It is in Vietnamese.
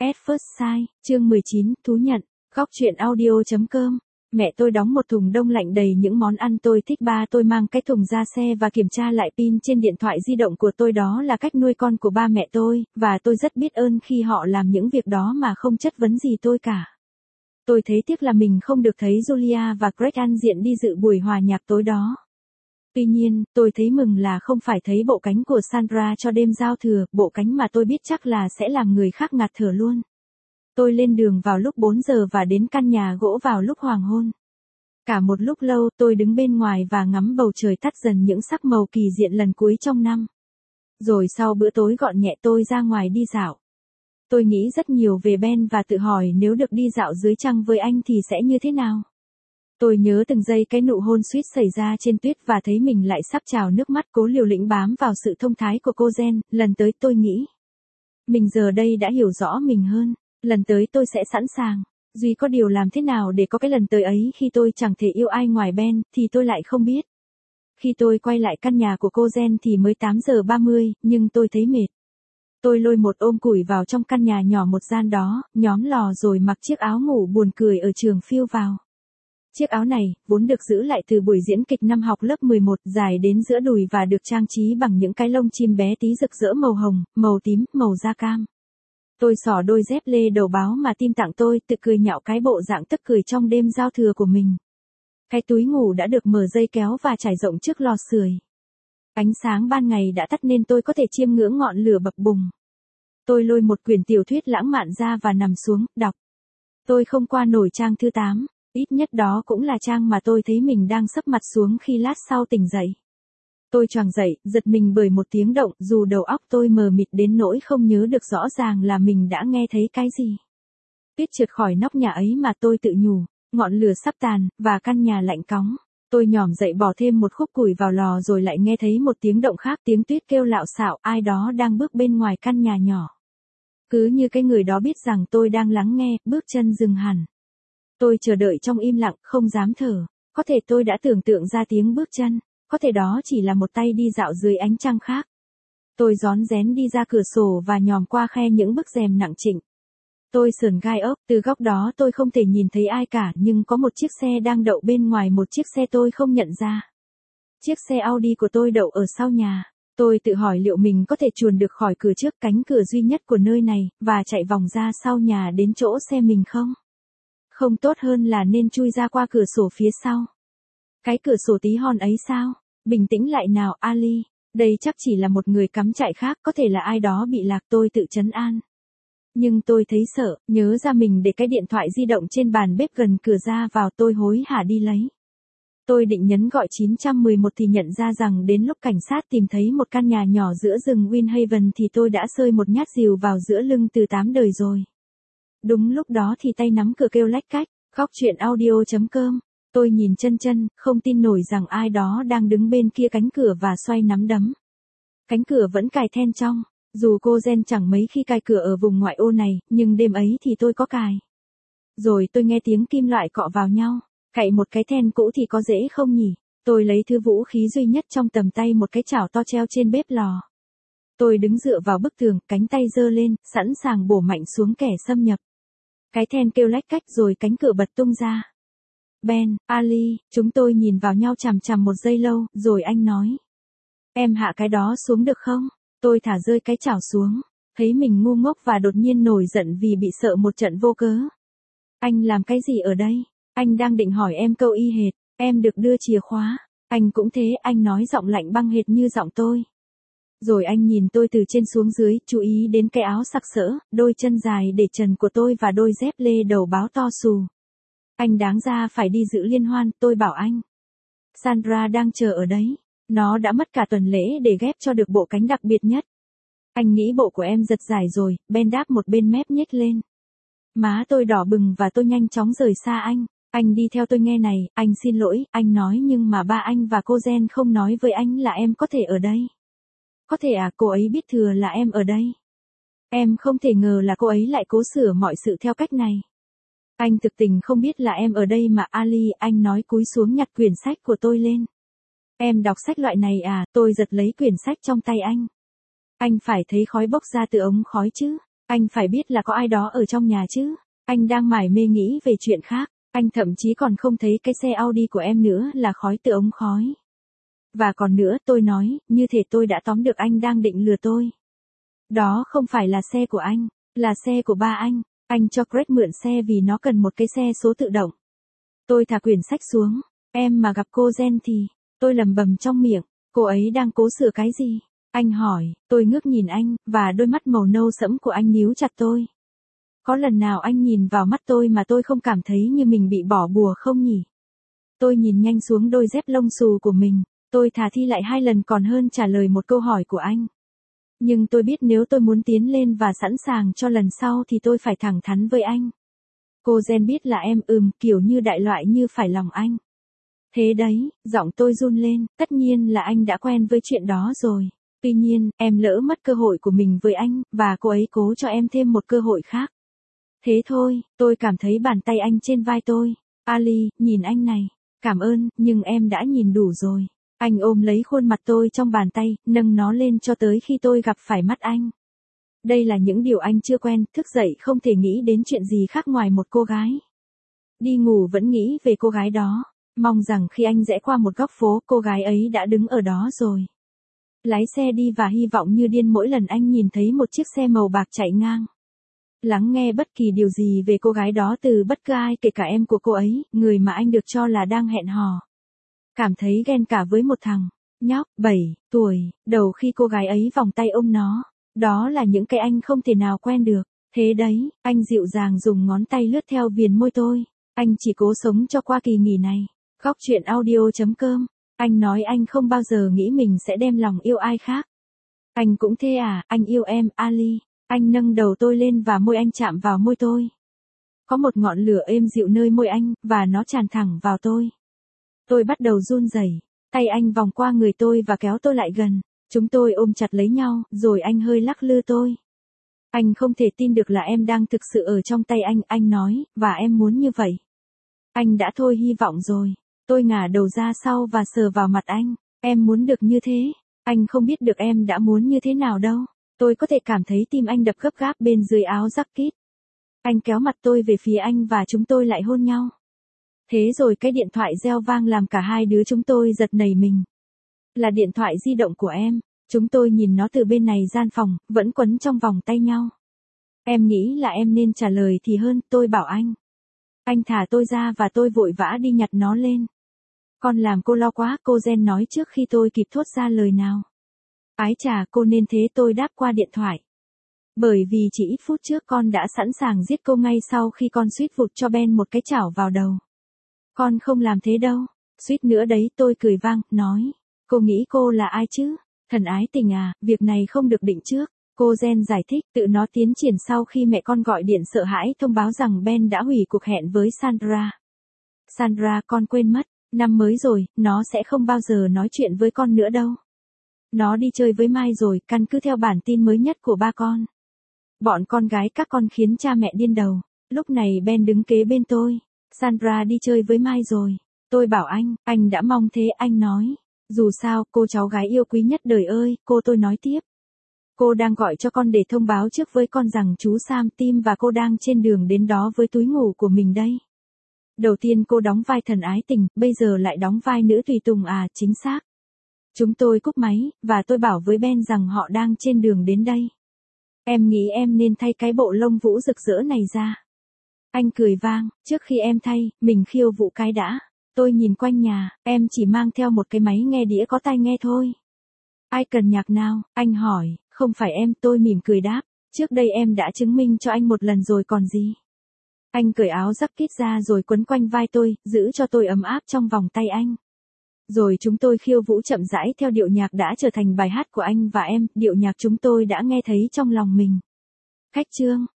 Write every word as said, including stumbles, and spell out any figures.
At First Sight, chương mười chín, thú nhận, góc truyện audio.com. Mẹ tôi đóng một thùng đông lạnh đầy những món ăn tôi thích, ba tôi mang cái thùng ra xe và kiểm tra lại pin trên điện thoại di động của tôi. Đó là cách nuôi con của ba mẹ tôi, và tôi rất biết ơn khi họ làm những việc đó mà không chất vấn gì tôi cả. Tôi thấy tiếc là mình không được thấy Julia và Greg ăn diện đi dự buổi hòa nhạc tối đó. Tuy nhiên, tôi thấy mừng là không phải thấy bộ cánh của Sandra cho đêm giao thừa, bộ cánh mà tôi biết chắc là sẽ làm người khác ngạt thở luôn. Tôi lên đường vào lúc bốn giờ và đến căn nhà gỗ vào lúc hoàng hôn. Cả một lúc lâu tôi đứng bên ngoài và ngắm bầu trời tắt dần những sắc màu kỳ diệu lần cuối trong năm. Rồi sau bữa tối gọn nhẹ tôi ra ngoài đi dạo. Tôi nghĩ rất nhiều về Ben và tự hỏi nếu được đi dạo dưới trăng với anh thì sẽ như thế nào. Tôi nhớ từng giây cái nụ hôn suýt xảy ra trên tuyết và thấy mình lại sắp trào nước mắt, cố liều lĩnh bám vào sự thông thái của cô Jen. Lần tới tôi nghĩ, mình giờ đây đã hiểu rõ mình hơn. Lần tới tôi sẽ sẵn sàng. Duy có điều làm thế nào để có cái lần tới ấy khi tôi chẳng thể yêu ai ngoài Ben, thì tôi lại không biết. Khi tôi quay lại căn nhà của cô Jen thì mới tám giờ ba mươi, nhưng tôi thấy mệt. Tôi lôi một ôm củi vào trong căn nhà nhỏ một gian đó, nhóm lò rồi mặc chiếc áo ngủ buồn cười ở trường phiêu vào. Chiếc áo này, vốn được giữ lại từ buổi diễn kịch năm học lớp mười một, dài đến giữa đùi và được trang trí bằng những cái lông chim bé tí rực rỡ màu hồng, màu tím, màu da cam. Tôi xỏ đôi dép lê đầu báo mà Tim tặng tôi, tự cười nhạo cái bộ dạng tức cười trong đêm giao thừa của mình. Cái túi ngủ đã được mở dây kéo và trải rộng trước lò sưởi. Ánh sáng ban ngày đã tắt nên tôi có thể chiêm ngưỡng ngọn lửa bập bùng. Tôi lôi một quyển tiểu thuyết lãng mạn ra và nằm xuống, đọc. Tôi không qua nổi trang thứ tám, ít nhất đó cũng là trang mà tôi thấy mình đang sấp mặt xuống khi lát sau tỉnh dậy. Tôi choàng dậy, giật mình bởi một tiếng động, dù đầu óc tôi mờ mịt đến nỗi không nhớ được rõ ràng là mình đã nghe thấy cái gì. Tuyết trượt khỏi nóc nhà ấy mà tôi tự nhủ, ngọn lửa sắp tàn, và căn nhà lạnh cóng. Tôi nhỏm dậy bỏ thêm một khúc củi vào lò rồi lại nghe thấy một tiếng động khác, tiếng tuyết kêu lạo xạo, ai đó đang bước bên ngoài căn nhà nhỏ. Cứ như cái người đó biết rằng tôi đang lắng nghe, bước chân dừng hẳn. Tôi chờ đợi trong im lặng, không dám thở. Có thể tôi đã tưởng tượng ra tiếng bước chân, có thể đó chỉ là một tay đi dạo dưới ánh trăng khác. Tôi rón rén đi ra cửa sổ và nhòm qua khe những bức rèm nặng trĩu. Tôi sờn gai ốc, từ góc đó tôi không thể nhìn thấy ai cả, nhưng có một chiếc xe đang đậu bên ngoài, một chiếc xe tôi không nhận ra. Chiếc xe Audi của tôi đậu ở sau nhà. Tôi tự hỏi liệu mình có thể chuồn được khỏi cửa trước, cánh cửa duy nhất của nơi này, và chạy vòng ra sau nhà đến chỗ xe mình không? Không tốt hơn là nên chui ra qua cửa sổ phía sau. Cái cửa sổ tí hon ấy sao? Bình tĩnh lại nào, Ali. Đây chắc chỉ là một người cắm trại khác, có thể là ai đó bị lạc, tôi tự trấn an. Nhưng tôi thấy sợ, nhớ ra mình để cái điện thoại di động trên bàn bếp gần cửa ra vào, tôi hối hả đi lấy. Tôi định nhấn gọi chín một một thì nhận ra rằng đến lúc cảnh sát tìm thấy một căn nhà nhỏ giữa rừng Winhaven thì tôi đã sơi một nhát rìu vào giữa lưng từ tám đời rồi. Đúng lúc đó thì tay nắm cửa kêu lách cách, góc truyện audio.com. Tôi nhìn chân chân, không tin nổi rằng ai đó đang đứng bên kia cánh cửa và xoay nắm đấm. Cánh cửa vẫn cài then trong, dù cô Jen chẳng mấy khi cài cửa ở vùng ngoại ô này, nhưng đêm ấy thì tôi có cài. Rồi tôi nghe tiếng kim loại cọ vào nhau, cạy một cái then cũ thì có dễ không nhỉ? Tôi lấy thứ vũ khí duy nhất trong tầm tay, một cái chảo to treo trên bếp lò. Tôi đứng dựa vào bức tường, cánh tay giơ lên, sẵn sàng bổ mạnh xuống kẻ xâm nhập. Cái then kêu lách cách rồi cánh cửa bật tung ra. Ben, Ali, chúng tôi nhìn vào nhau chằm chằm một giây lâu, rồi anh nói. Em hạ cái đó xuống được không? Tôi thả rơi cái chảo xuống, thấy mình ngu ngốc và đột nhiên nổi giận vì bị sợ một trận vô cớ. Anh làm cái gì ở đây? Anh đang định hỏi em câu y hệt, em được đưa chìa khóa. Anh cũng thế, anh nói giọng lạnh băng hệt như giọng tôi. Rồi anh nhìn tôi từ trên xuống dưới, chú ý đến cái áo sặc sỡ, đôi chân dài để trần của tôi và đôi dép lê đầu báo to xù. Anh đáng ra phải đi dự liên hoan, tôi bảo anh. Sandra đang chờ ở đấy. Nó đã mất cả tuần lễ để ghép cho được bộ cánh đặc biệt nhất. Anh nghĩ bộ của em giật dài rồi, Ben đáp một bên mép nhếch lên. Má tôi đỏ bừng và tôi nhanh chóng rời xa anh. Anh đi theo tôi nghe này, anh xin lỗi, anh nói nhưng mà ba anh và cô Jen không nói với anh là em có thể ở đây. Có thể à, cô ấy biết thừa là em ở đây. Em không thể ngờ là cô ấy lại cố sửa mọi sự theo cách này. Anh thực tình không biết là em ở đây mà Ali, anh nói cúi xuống nhặt quyển sách của tôi lên. Em đọc sách loại này à, tôi giật lấy quyển sách trong tay anh. Anh phải thấy khói bốc ra từ ống khói chứ. Anh phải biết là có ai đó ở trong nhà chứ. Anh đang mải mê nghĩ về chuyện khác. Anh thậm chí còn không thấy cái xe Audi của em nữa là khói từ ống khói. Và còn nữa, tôi nói, như thể tôi đã tóm được anh đang định lừa tôi. Đó không phải là xe của anh, là xe của ba anh. Anh cho Greg mượn xe vì nó cần một cái xe số tự động. Tôi thả quyển sách xuống. Em mà gặp cô Jen thì, tôi lẩm bẩm trong miệng, cô ấy đang cố sửa cái gì? Anh hỏi, tôi ngước nhìn anh, và đôi mắt màu nâu sẫm của anh níu chặt tôi. Có lần nào anh nhìn vào mắt tôi mà tôi không cảm thấy như mình bị bỏ bùa không nhỉ? Tôi nhìn nhanh xuống đôi dép lông xù của mình, tôi thả thi lại hai lần còn hơn trả lời một câu hỏi của anh. Nhưng tôi biết nếu tôi muốn tiến lên và sẵn sàng cho lần sau thì tôi phải thẳng thắn với anh. Cô Jen biết là em ừm, kiểu như đại loại như phải lòng anh. Thế đấy, giọng tôi run lên, tất nhiên là anh đã quen với chuyện đó rồi. Tuy nhiên, em lỡ mất cơ hội của mình với anh, và cô ấy cố cho em thêm một cơ hội khác. Thế thôi, tôi cảm thấy bàn tay anh trên vai tôi. Ali, nhìn anh này. Cảm ơn, nhưng em đã nhìn đủ rồi. Anh ôm lấy khuôn mặt tôi trong bàn tay, nâng nó lên cho tới khi tôi gặp phải mắt anh. Đây là những điều anh chưa quen, thức dậy không thể nghĩ đến chuyện gì khác ngoài một cô gái. Đi ngủ vẫn nghĩ về cô gái đó, mong rằng khi anh rẽ qua một góc phố, cô gái ấy đã đứng ở đó rồi. Lái xe đi và hy vọng như điên mỗi lần anh nhìn thấy một chiếc xe màu bạc chạy ngang. Lắng nghe bất kỳ điều gì về cô gái đó từ bất cứ ai, kể cả em của cô ấy, người mà anh được cho là đang hẹn hò. Cảm thấy ghen cả với một thằng nhóc bảy tuổi, đầu khi cô gái ấy vòng tay ôm nó. Đó là những cái anh không thể nào quen được. Thế đấy, anh dịu dàng dùng ngón tay lướt theo viền môi tôi. Anh chỉ cố sống cho qua kỳ nghỉ này. Góc chuyện audio chấm com. Anh nói anh không bao giờ nghĩ mình sẽ đem lòng yêu ai khác. Anh cũng thế à, anh yêu em, Ali. Anh nâng đầu tôi lên và môi anh chạm vào môi tôi. Có một ngọn lửa êm dịu nơi môi anh, và nó tràn thẳng vào tôi. Tôi bắt đầu run rẩy. Tay anh vòng qua người tôi và kéo tôi lại gần. Chúng tôi ôm chặt lấy nhau, rồi anh hơi lắc lư tôi. Anh không thể tin được là em đang thực sự ở trong tay anh, anh nói, và em muốn như vậy. Anh đã thôi hy vọng rồi. Tôi ngả đầu ra sau và sờ vào mặt anh. Em muốn được như thế. Anh không biết được em đã muốn như thế nào đâu. Tôi có thể cảm thấy tim anh đập gấp gáp bên dưới áo jacket. Anh kéo mặt tôi về phía anh và chúng tôi lại hôn nhau. Thế rồi cái điện thoại reo vang làm cả hai đứa chúng tôi giật nảy mình. Là điện thoại di động của em. Chúng tôi nhìn nó từ bên này gian phòng, vẫn quấn trong vòng tay nhau. Em nghĩ là em nên trả lời thì hơn, tôi bảo anh. Anh thả tôi ra và tôi vội vã đi nhặt nó lên. Con làm cô lo quá, cô Jen nói trước khi tôi kịp thốt ra lời nào. Ái chà, cô nên thế, tôi đáp qua điện thoại. Bởi vì chỉ ít phút trước con đã sẵn sàng giết cô ngay sau khi con suýt vụt cho Ben một cái chảo vào đầu. Con không làm thế đâu. Suýt nữa đấy, tôi cười vang, nói. Cô nghĩ cô là ai chứ? Thần ái tình à, việc này không được định trước. Cô Jen giải thích, tự nó tiến triển sau khi mẹ con gọi điện sợ hãi thông báo rằng Ben đã hủy cuộc hẹn với Sandra. Sandra, con quên mất, năm mới rồi, nó sẽ không bao giờ nói chuyện với con nữa đâu. Nó đi chơi với Mai rồi, căn cứ theo bản tin mới nhất của ba con. Bọn con gái các con khiến cha mẹ điên đầu. Lúc này Ben đứng kế bên tôi. Sandra đi chơi với Mai rồi. Tôi bảo anh, anh đã mong thế, anh nói. Dù sao, cô cháu gái yêu quý nhất đời ơi, cô tôi nói tiếp. Cô đang gọi cho con để thông báo trước với con rằng chú Sam Tim và cô đang trên đường đến đó với túi ngủ của mình đây. Đầu tiên cô đóng vai thần ái tình, bây giờ lại đóng vai nữ tùy tùng à, chính xác. Chúng tôi cúp máy, và tôi bảo với Ben rằng họ đang trên đường đến đây. Em nghĩ em nên thay cái bộ lông vũ rực rỡ này ra. Anh cười vang, trước khi em thay, mình khiêu vũ cái đã. Tôi nhìn quanh nhà, em chỉ mang theo một cái máy nghe đĩa có tai nghe thôi. Ai cần nhạc nào? Anh hỏi, không phải em, tôi mỉm cười đáp. Trước đây em đã chứng minh cho anh một lần rồi còn gì. Anh cởi áo jacket ra rồi quấn quanh vai tôi, giữ cho tôi ấm áp trong vòng tay anh. Rồi chúng tôi khiêu vũ chậm rãi theo điệu nhạc đã trở thành bài hát của anh và em, điệu nhạc chúng tôi đã nghe thấy trong lòng mình. Khách trương,